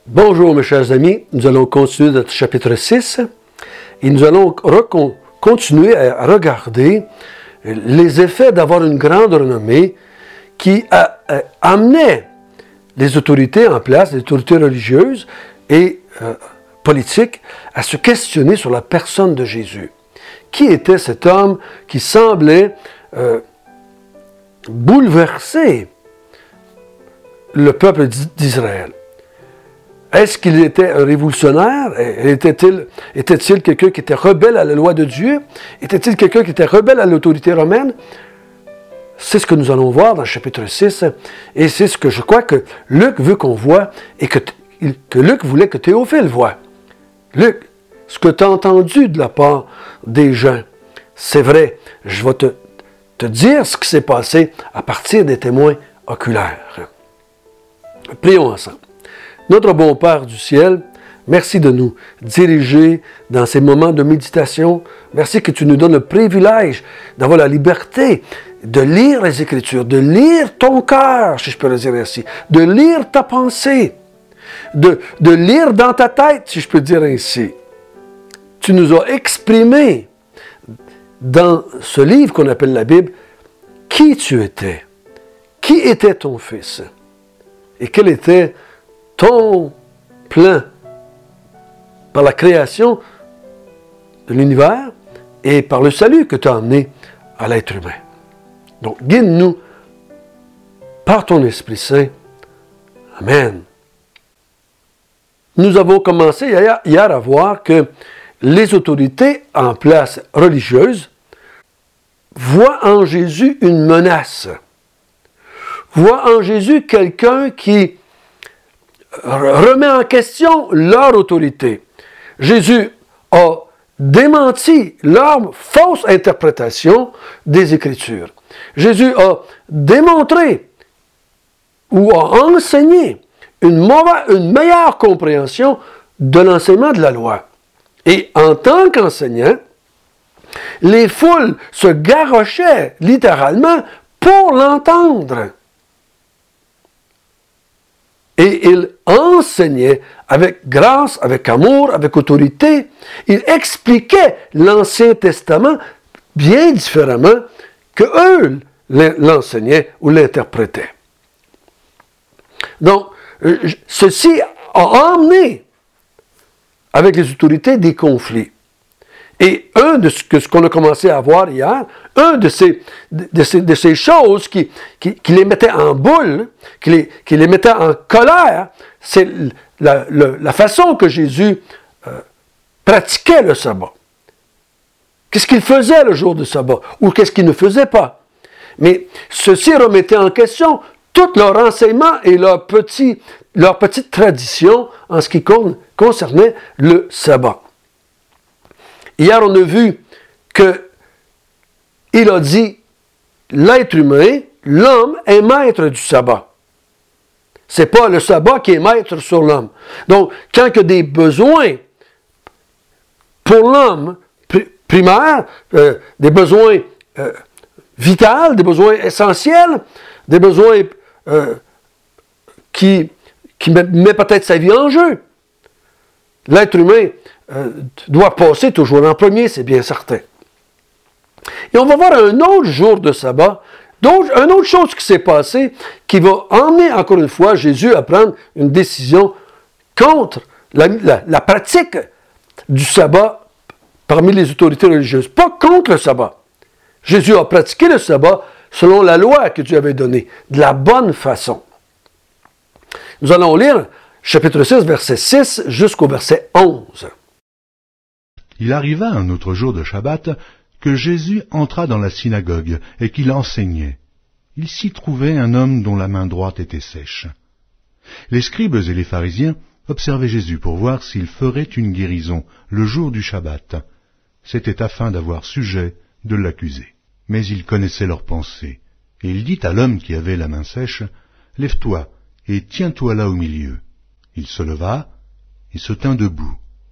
Bonjour mes chers amis, nous allons continuer notre chapitre 6 et nous allons continuer à regarder les effets d'avoir une grande renommée qui amenait les autorités en place, les autorités religieuses et politiques, à se questionner sur la personne de Jésus. Qui était cet homme qui semblait bouleverser le peuple d'Israël? Est-ce qu'il était un révolutionnaire? Était-il quelqu'un qui était rebelle à la loi de Dieu? Était-il quelqu'un qui était rebelle à l'autorité romaine? C'est ce que nous allons voir dans le chapitre 6. Et c'est ce que je crois que Luc veut qu'on voit et que Luc voulait que Théophile voie. Luc, ce que tu as entendu de la part des gens, c'est vrai. Je vais te dire ce qui s'est passé à partir des témoins oculaires. Prions ensemble. Notre bon Père du ciel, merci de nous diriger dans ces moments de méditation. Merci que tu nous donnes le privilège d'avoir la liberté de lire les Écritures, de lire ton cœur, si je peux le dire ainsi, de lire ta pensée, de lire dans ta tête, si je peux dire ainsi. Tu nous as exprimé dans ce livre qu'on appelle la Bible qui tu étais, qui était ton Fils et quel était ton plan par la création de l'univers et par le salut que tu as amené à l'être humain. Donc, guide-nous par ton Esprit Saint. Amen. Nous avons commencé hier à voir que les autorités en place religieuse voient en Jésus une menace, voient en Jésus quelqu'un qui remet en question leur autorité. Jésus a démenti leur fausse interprétation des Écritures. Jésus a démontré ou a enseigné une meilleure compréhension de l'enseignement de la loi. Et en tant qu'enseignant, les foules se garrochaient littéralement pour l'entendre. Et il enseignait avec grâce, avec amour, avec autorité. Il expliquait l'Ancien Testament bien différemment que eux l'enseignaient ou l'interprétaient. Donc, ceci a emmené avec les autorités des conflits. Et ce qu'on a commencé à voir hier, de ces choses qui les mettaient en boule, qui les mettaient en colère, c'est la façon que Jésus pratiquait le sabbat. Qu'est-ce qu'il faisait le jour du sabbat? Ou qu'est-ce qu'il ne faisait pas? Mais ceci remettait en question tout leur enseignement et leur petite tradition en ce qui concernait le sabbat. Hier, on a vu qu'il a dit, l'être humain, l'homme est maître du sabbat. Ce n'est pas le sabbat qui est maître sur l'homme. Donc, quand il y a des besoins pour l'homme primaires, des besoins vitaux, des besoins essentiels, des besoins qui met peut-être sa vie en jeu, l'être humain doit passer toujours en premier, c'est bien certain. Et on va voir un autre jour de sabbat, une autre chose qui s'est passée, qui va emmener encore une fois Jésus à prendre une décision contre la pratique du sabbat parmi les autorités religieuses. Pas contre le sabbat. Jésus a pratiqué le sabbat selon la loi que Dieu avait donnée, de la bonne façon. Nous allons lire chapitre 6, verset 6 jusqu'au verset 11. Il arriva un autre jour de Shabbat que Jésus entra dans la synagogue et qu'il enseignait. Il s'y trouvait un homme dont la main droite était sèche. Les scribes et les pharisiens observaient Jésus pour voir s'il ferait une guérison le jour du Shabbat. C'était afin d'avoir sujet de l'accuser. Mais il connaissait leurs pensées, et il dit à l'homme qui avait la main sèche, « Lève-toi et tiens-toi là au milieu. » Il se leva et se tint debout.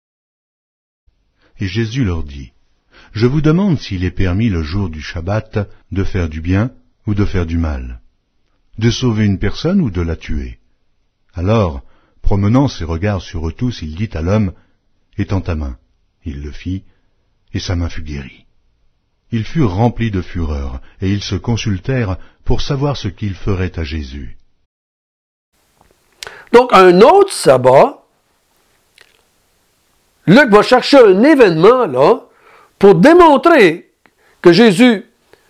Et Jésus leur dit, « Je vous demande s'il est permis le jour du Shabbat de faire du bien ou de faire du mal, de sauver une personne ou de la tuer. Alors, Promenant ses regards sur eux tous, il dit à l'homme, « Étends ta main. » Il le fit, et sa main fut guérie. Ils furent remplis de fureur, et ils se consultèrent pour savoir ce qu'ils feraient à Jésus. Donc, un autre sabbat, Luc va chercher un événement là pour démontrer que Jésus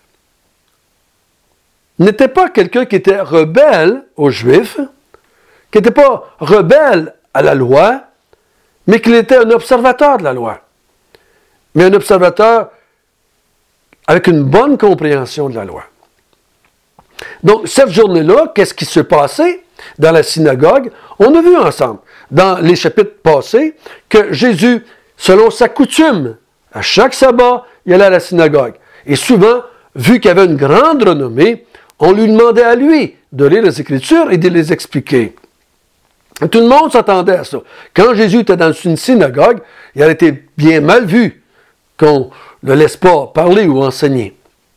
n'était pas quelqu'un qui était rebelle aux Juifs, qui n'était pas rebelle à la loi, mais qu'il était un observateur de la loi. Mais un observateur avec une bonne compréhension de la loi. Donc, cette journée-là, qu'est-ce qui se passait dans la synagogue? On a vu ensemble, dans les chapitres passés, que Jésus, selon sa coutume, à chaque sabbat, il allait à la synagogue. Et souvent, vu qu'il avait une grande renommée, on lui demandait à lui de lire les Écritures et de les expliquer. Et tout le monde s'attendait à ça. Quand Jésus était dans une synagogue, il a été bien mal vu qu'on ne le laisse pas parler ou enseigner.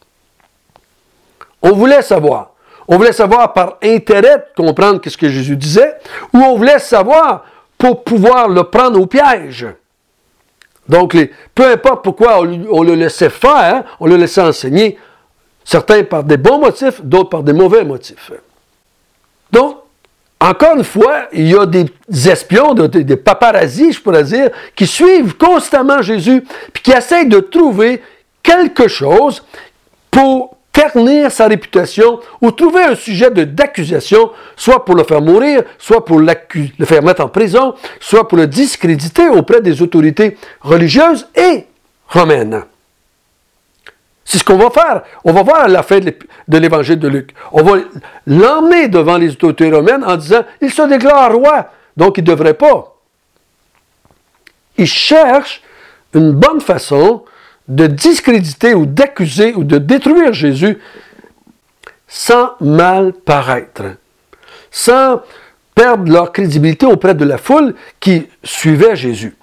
On voulait savoir. On voulait savoir par intérêt de comprendre ce que Jésus disait, ou on voulait savoir pour pouvoir le prendre au piège. Donc, peu importe pourquoi on le laissait faire, on le laissait enseigner, certains par des bons motifs, d'autres par des mauvais motifs. Donc, encore une fois, il y a des espions, des paparazzis, je pourrais dire, qui suivent constamment Jésus, puis qui essayent de trouver quelque chose pour ternir sa réputation ou trouver un sujet d'accusation, soit pour le faire mourir, soit pour le faire mettre en prison, soit pour le discréditer auprès des autorités religieuses et romaines. C'est ce qu'on va faire. On va voir à la fin de l'évangile de Luc. On va l'emmener devant les autorités romaines en disant « Il se déclare roi, donc il ne devrait pas. » Il cherche une bonne façon de discréditer ou d'accuser ou de détruire Jésus sans mal paraître, sans perdre leur crédibilité auprès de la foule qui suivait Jésus.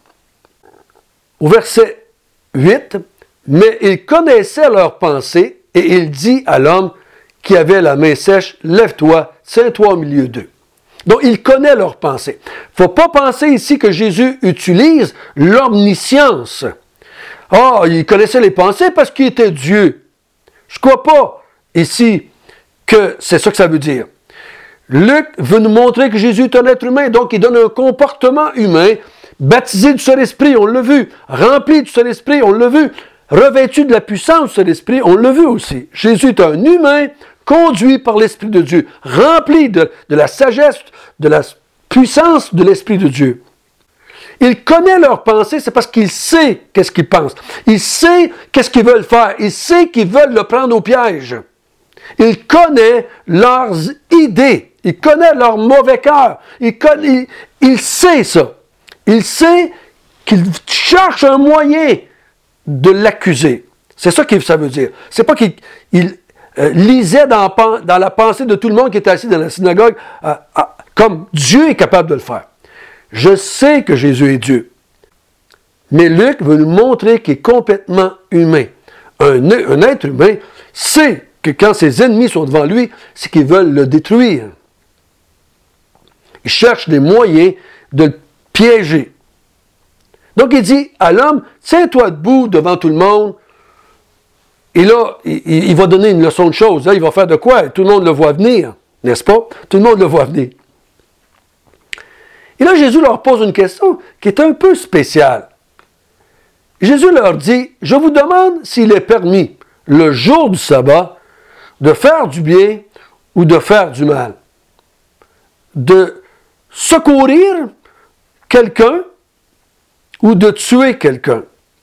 Au verset 8, « Mais il connaissait leurs pensées, et il dit à l'homme qui avait la main sèche, « Lève-toi, tiens-toi au milieu d'eux. » Donc, il connaît leurs pensées. Il ne faut pas penser ici que Jésus utilise l'omniscience. Ah, il connaissait les pensées parce qu'il était Dieu. Je ne crois pas ici que c'est ça que ça veut dire. Luc veut nous montrer que Jésus est un être humain, donc il donne un comportement humain, baptisé du Saint-Esprit, on l'a vu, rempli du Saint-Esprit, on l'a vu, revêtu de la puissance du Saint-Esprit, on l'a vu aussi. Jésus est un humain conduit par l'Esprit de Dieu, rempli de la sagesse, de la puissance de l'Esprit de Dieu. Il connaît leurs pensées, c'est parce qu'il sait qu'est-ce qu'ils pensent. Il sait qu'est-ce qu'ils veulent faire. Il sait qu'ils veulent le prendre au piège. Il connaît leurs idées. Il connaît leur mauvais cœur. Il sait ça. Il sait qu'il cherche un moyen de l'accuser. C'est ça que ça veut dire. C'est pas qu'il lisait dans la pensée de tout le monde qui était assis dans la synagogue comme Dieu est capable de le faire. Je sais que Jésus est Dieu. Mais Luc veut nous montrer qu'il est complètement humain. Un être humain sait que quand ses ennemis sont devant lui, c'est qu'ils veulent le détruire. Il cherche des moyens de le piéger. Donc il dit à l'homme, tiens-toi debout devant tout le monde. Et là, il va donner une leçon de choses. Là, il va faire de quoi? Tout le monde le voit venir, n'est-ce pas? Tout le monde le voit venir. Et là, Jésus leur pose une question qui est un peu spéciale. Jésus leur dit, « Je vous demande s'il est permis, le jour du sabbat, de faire du bien ou de faire du mal, de secourir quelqu'un ou de tuer quelqu'un. »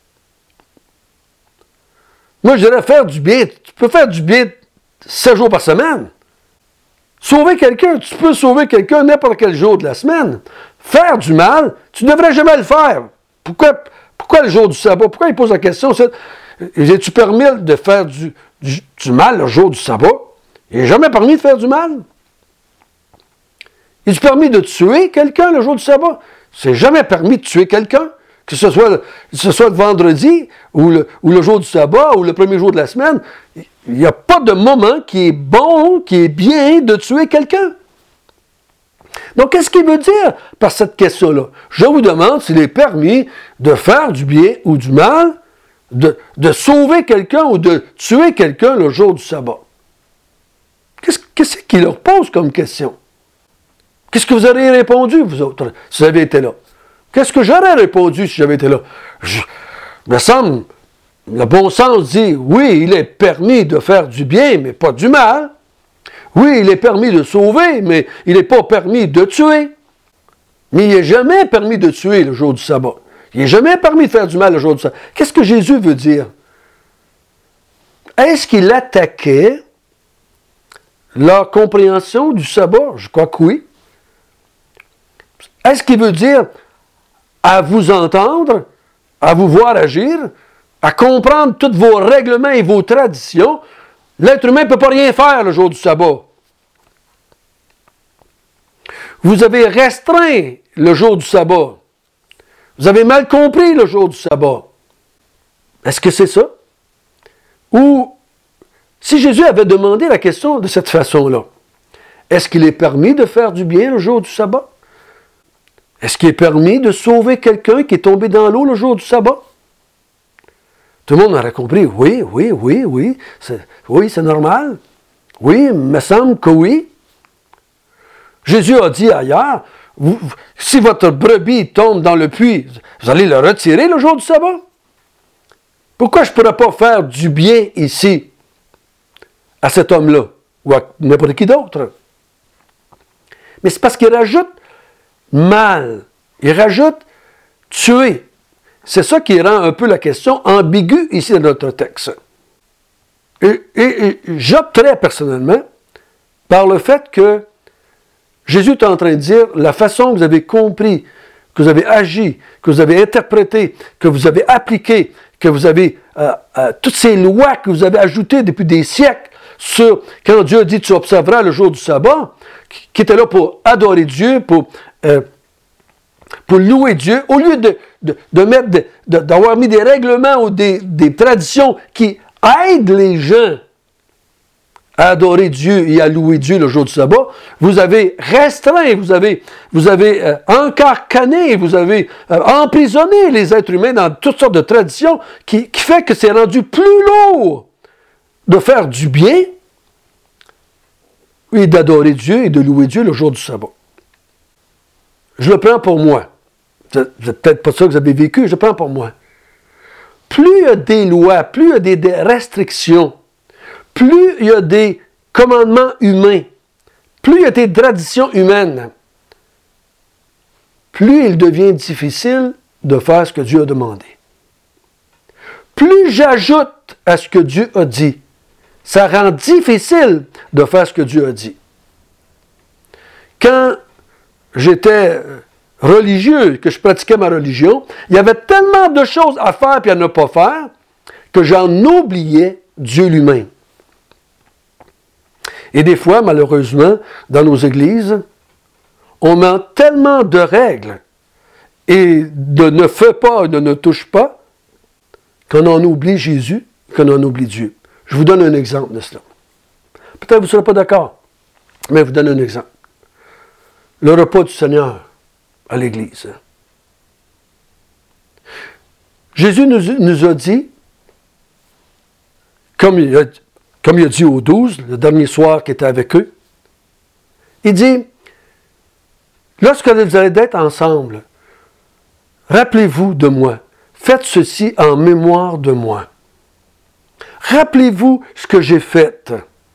Moi, je dirais faire du bien. Tu peux faire du bien 7 jours par semaine. Sauver quelqu'un, tu peux sauver quelqu'un n'importe quel jour de la semaine. Faire du mal, tu ne devrais jamais le faire. Pourquoi le jour du sabbat? Pourquoi il pose la question? Es-tu permis de faire du mal le jour du sabbat? Il n'est jamais permis de faire du mal. Est-tu permis de tuer quelqu'un le jour du sabbat? C'est jamais permis de tuer quelqu'un. Que ce soit le vendredi ou le jour du sabbat ou le premier jour de la semaine, il n'y a pas de moment qui est bon, qui est bien de tuer quelqu'un. Donc, qu'est-ce qu'il veut dire par cette question-là? Je vous demande s'il est permis de faire du bien ou du mal, de sauver quelqu'un ou de tuer quelqu'un le jour du sabbat. Qu'est-ce qu'il leur pose comme question? Qu'est-ce que vous auriez répondu, vous autres, si vous avez été là? Qu'est-ce que j'aurais répondu si j'avais été là? Il me semble, le bon sens dit, oui, il est permis de faire du bien, mais pas du mal. Oui, il est permis de sauver, mais il n'est pas permis de tuer. Mais il n'est jamais permis de tuer le jour du sabbat. Il n'est jamais permis de faire du mal le jour du sabbat. Qu'est-ce que Jésus veut dire? Est-ce qu'il attaquait leur compréhension du sabbat? Je crois que oui. Est-ce qu'il veut dire à vous entendre, à vous voir agir, à comprendre tous vos règlements et vos traditions? L'être humain ne peut pas rien faire le jour du sabbat. Vous avez restreint le jour du sabbat. Vous avez mal compris le jour du sabbat. Est-ce que c'est ça? Ou, si Jésus avait demandé la question de cette façon-là, est-ce qu'il est permis de faire du bien le jour du sabbat? Est-ce qu'il est permis de sauver quelqu'un qui est tombé dans l'eau le jour du sabbat? Tout le monde aurait compris, oui, c'est normal. Oui, il me semble que oui. Jésus a dit ailleurs, si votre brebis tombe dans le puits, vous allez le retirer le jour du sabbat? Pourquoi je ne pourrais pas faire du bien ici à cet homme-là ou à n'importe qui d'autre? Mais c'est parce qu'il rajoute mal, il rajoute tuer. C'est ça qui rend un peu la question ambiguë ici dans notre texte. Et j'opterais personnellement par le fait que Jésus est en train de dire la façon que vous avez compris, que vous avez agi, que vous avez interprété, que vous avez appliqué, que vous avez toutes ces lois que vous avez ajoutées depuis des siècles sur quand Dieu dit tu observeras le jour du sabbat, qui était là pour adorer Dieu, pour louer Dieu, au lieu d'avoir mis des règlements ou des traditions qui aident les gens à adorer Dieu et à louer Dieu le jour du sabbat, vous avez restreint, vous avez encarcané, vous avez emprisonné les êtres humains dans toutes sortes de traditions qui fait que c'est rendu plus lourd de faire du bien et d'adorer Dieu et de louer Dieu le jour du sabbat. Je le prends pour moi. C'est peut-être pas ça que vous avez vécu, je le prends pour moi. Plus il y a des lois, plus il y a des restrictions, plus il y a des commandements humains, plus il y a des traditions humaines, plus il devient difficile de faire ce que Dieu a demandé. Plus j'ajoute à ce que Dieu a dit, ça rend difficile de faire ce que Dieu a dit. Quand j'étais religieux, que je pratiquais ma religion, il y avait tellement de choses à faire et à ne pas faire que j'en oubliais Dieu lui-même. Et des fois, malheureusement, dans nos églises, on met tellement de règles et de ne fais pas, de ne touche pas, qu'on en oublie Jésus, qu'on en oublie Dieu. Je vous donne un exemple de cela. Peut-être que vous ne serez pas d'accord, mais je vous donne un exemple. Le repas du Seigneur à l'Église. Jésus nous a dit, comme il a dit aux 12, le dernier soir qu'il était avec eux, il dit, lorsque vous allez être ensemble, rappelez-vous de moi, faites ceci en mémoire de moi. Rappelez-vous ce que j'ai fait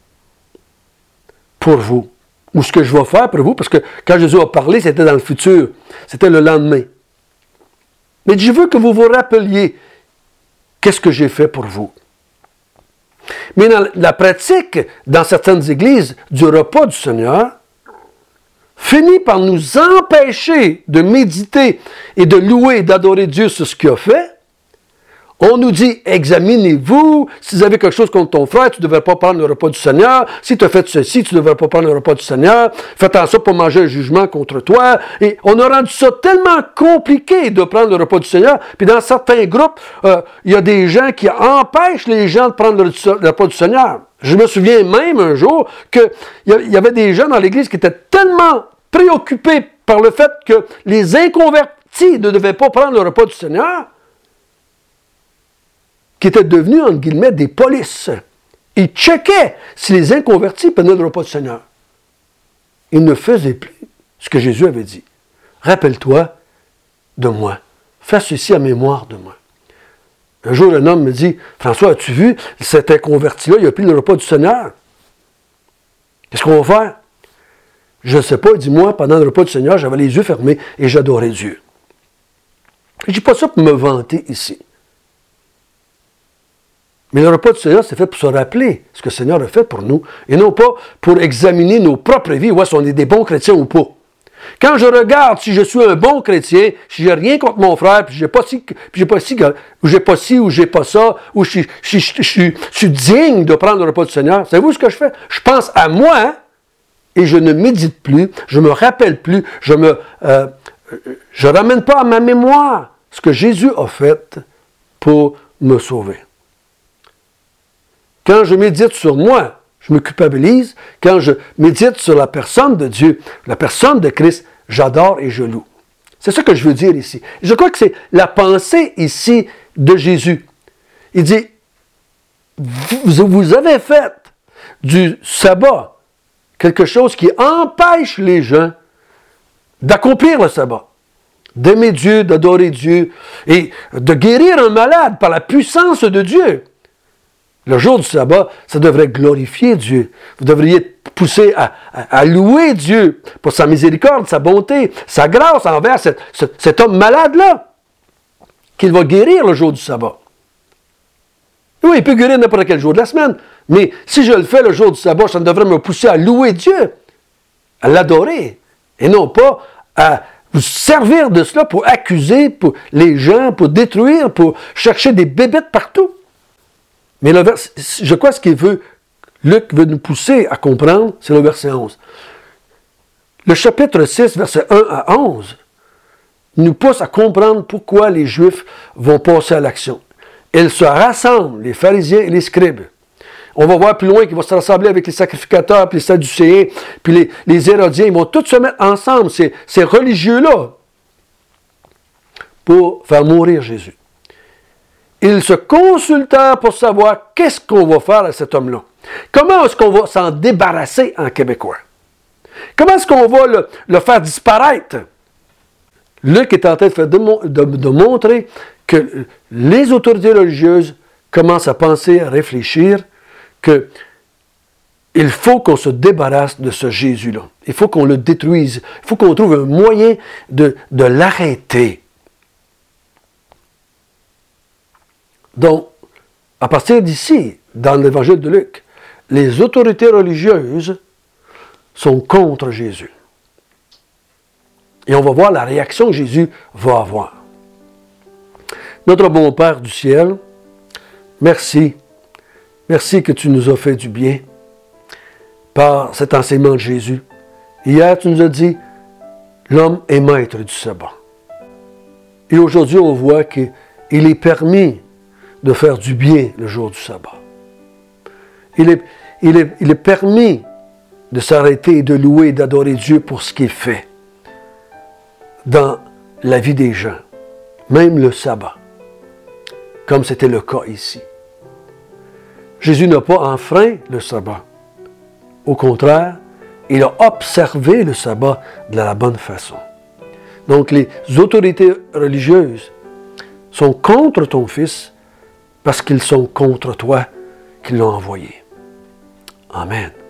pour vous. Ou ce que je vais faire pour vous, parce que quand Jésus a parlé, c'était dans le futur. C'était le lendemain. Mais je veux que vous vous rappeliez qu'est-ce que j'ai fait pour vous. Mais dans la pratique, dans certaines églises, du repas du Seigneur, finit par nous empêcher de méditer et de louer et d'adorer Dieu sur ce qu'il a fait. On nous dit, examinez-vous, si vous avez quelque chose contre ton frère, tu ne devrais pas prendre le repas du Seigneur. Si tu as fait ceci, tu ne devrais pas prendre le repas du Seigneur. Fais attention pour manger un jugement contre toi. Et on a rendu ça tellement compliqué de prendre le repas du Seigneur. Puis dans certains groupes, il y a des gens qui empêchent les gens de prendre le repas du Seigneur. Je me souviens même un jour qu'il y avait des gens dans l'Église qui étaient tellement préoccupés par le fait que les inconvertis ne devaient pas prendre le repas du Seigneur, qui étaient devenus, entre guillemets, des polices. Ils checkaient si les inconvertis prenaient le repas du Seigneur. Ils ne faisaient plus ce que Jésus avait dit. Rappelle-toi de moi. Fais ceci en mémoire de moi. Un jour, un homme me dit, François, as-tu vu cet inconverti-là, il a pris le repas du Seigneur? Qu'est-ce qu'on va faire? Je ne sais pas, il dit, moi, pendant le repas du Seigneur, j'avais les yeux fermés et j'adorais Dieu. Je ne dis pas ça pour me vanter ici. Mais le repas du Seigneur, c'est fait pour se rappeler ce que le Seigneur a fait pour nous, et non pas pour examiner nos propres vies, voir si on est des bons chrétiens ou pas. Quand je regarde si je suis un bon chrétien, si j'ai rien contre mon frère, puis j'ai pas ci, ou j'ai pas ci, ou j'ai pas ça, ou je suis digne de prendre le repas du Seigneur, savez-vous ce que je fais? Je pense à moi, et je ne médite plus, je me rappelle plus, je ramène pas à ma mémoire ce que Jésus a fait pour me sauver. Quand je médite sur moi, je me culpabilise. Quand je médite sur la personne de Dieu, la personne de Christ, j'adore et je loue. C'est ça que je veux dire ici. Je crois que c'est la pensée ici de Jésus. Il dit, vous avez fait du sabbat quelque chose qui empêche les gens d'accomplir le sabbat, d'aimer Dieu, d'adorer Dieu et de guérir un malade par la puissance de Dieu. Le jour du sabbat, ça devrait glorifier Dieu. Vous devriez être poussé à louer Dieu pour sa miséricorde, sa bonté, sa grâce envers cet homme malade-là, qu'il va guérir le jour du sabbat. Oui, il peut guérir n'importe quel jour de la semaine, mais si je le fais le jour du sabbat, ça devrait me pousser à louer Dieu, à l'adorer, et non pas à vous servir de cela pour accuser pour les gens, pour détruire, pour chercher des bébêtes partout. Mais je crois ce qu'il veut, Luc veut nous pousser à comprendre, c'est le verset 11. Le chapitre 6, verset 1 à 11, nous pousse à comprendre pourquoi les Juifs vont passer à l'action. Ils se rassemblent, les pharisiens et les scribes. On va voir plus loin qu'ils vont se rassembler avec les sacrificateurs, puis les sadducéens, puis les hérodiens. Ils vont tous se mettre ensemble, ces religieux-là, pour faire mourir Jésus. Ils se consultèrent pour savoir qu'est-ce qu'on va faire à cet homme-là. Comment est-ce qu'on va s'en débarrasser en québécois? Comment est-ce qu'on va le faire disparaître? Luc est en train de montrer que les autorités religieuses commencent à penser, à réfléchir qu'il faut qu'on se débarrasse de ce Jésus-là. Il faut qu'on le détruise. Il faut qu'on trouve un moyen de l'arrêter. Donc, à partir d'ici, dans l'évangile de Luc, les autorités religieuses sont contre Jésus. Et on va voir la réaction que Jésus va avoir. Notre bon Père du ciel, merci. Merci que tu nous as fait du bien par cet enseignement de Jésus. Hier, tu nous as dit, l'homme est maître du sabbat. Et aujourd'hui, on voit qu'il est permis de faire du bien le jour du sabbat. Il est permis de s'arrêter et de louer et d'adorer Dieu pour ce qu'il fait dans la vie des gens, même le sabbat, comme c'était le cas ici. Jésus n'a pas enfreint le sabbat. Au contraire, il a observé le sabbat de la bonne façon. Donc les autorités religieuses sont contre ton Fils parce qu'ils sont contre toi qui l'ont envoyé. Amen.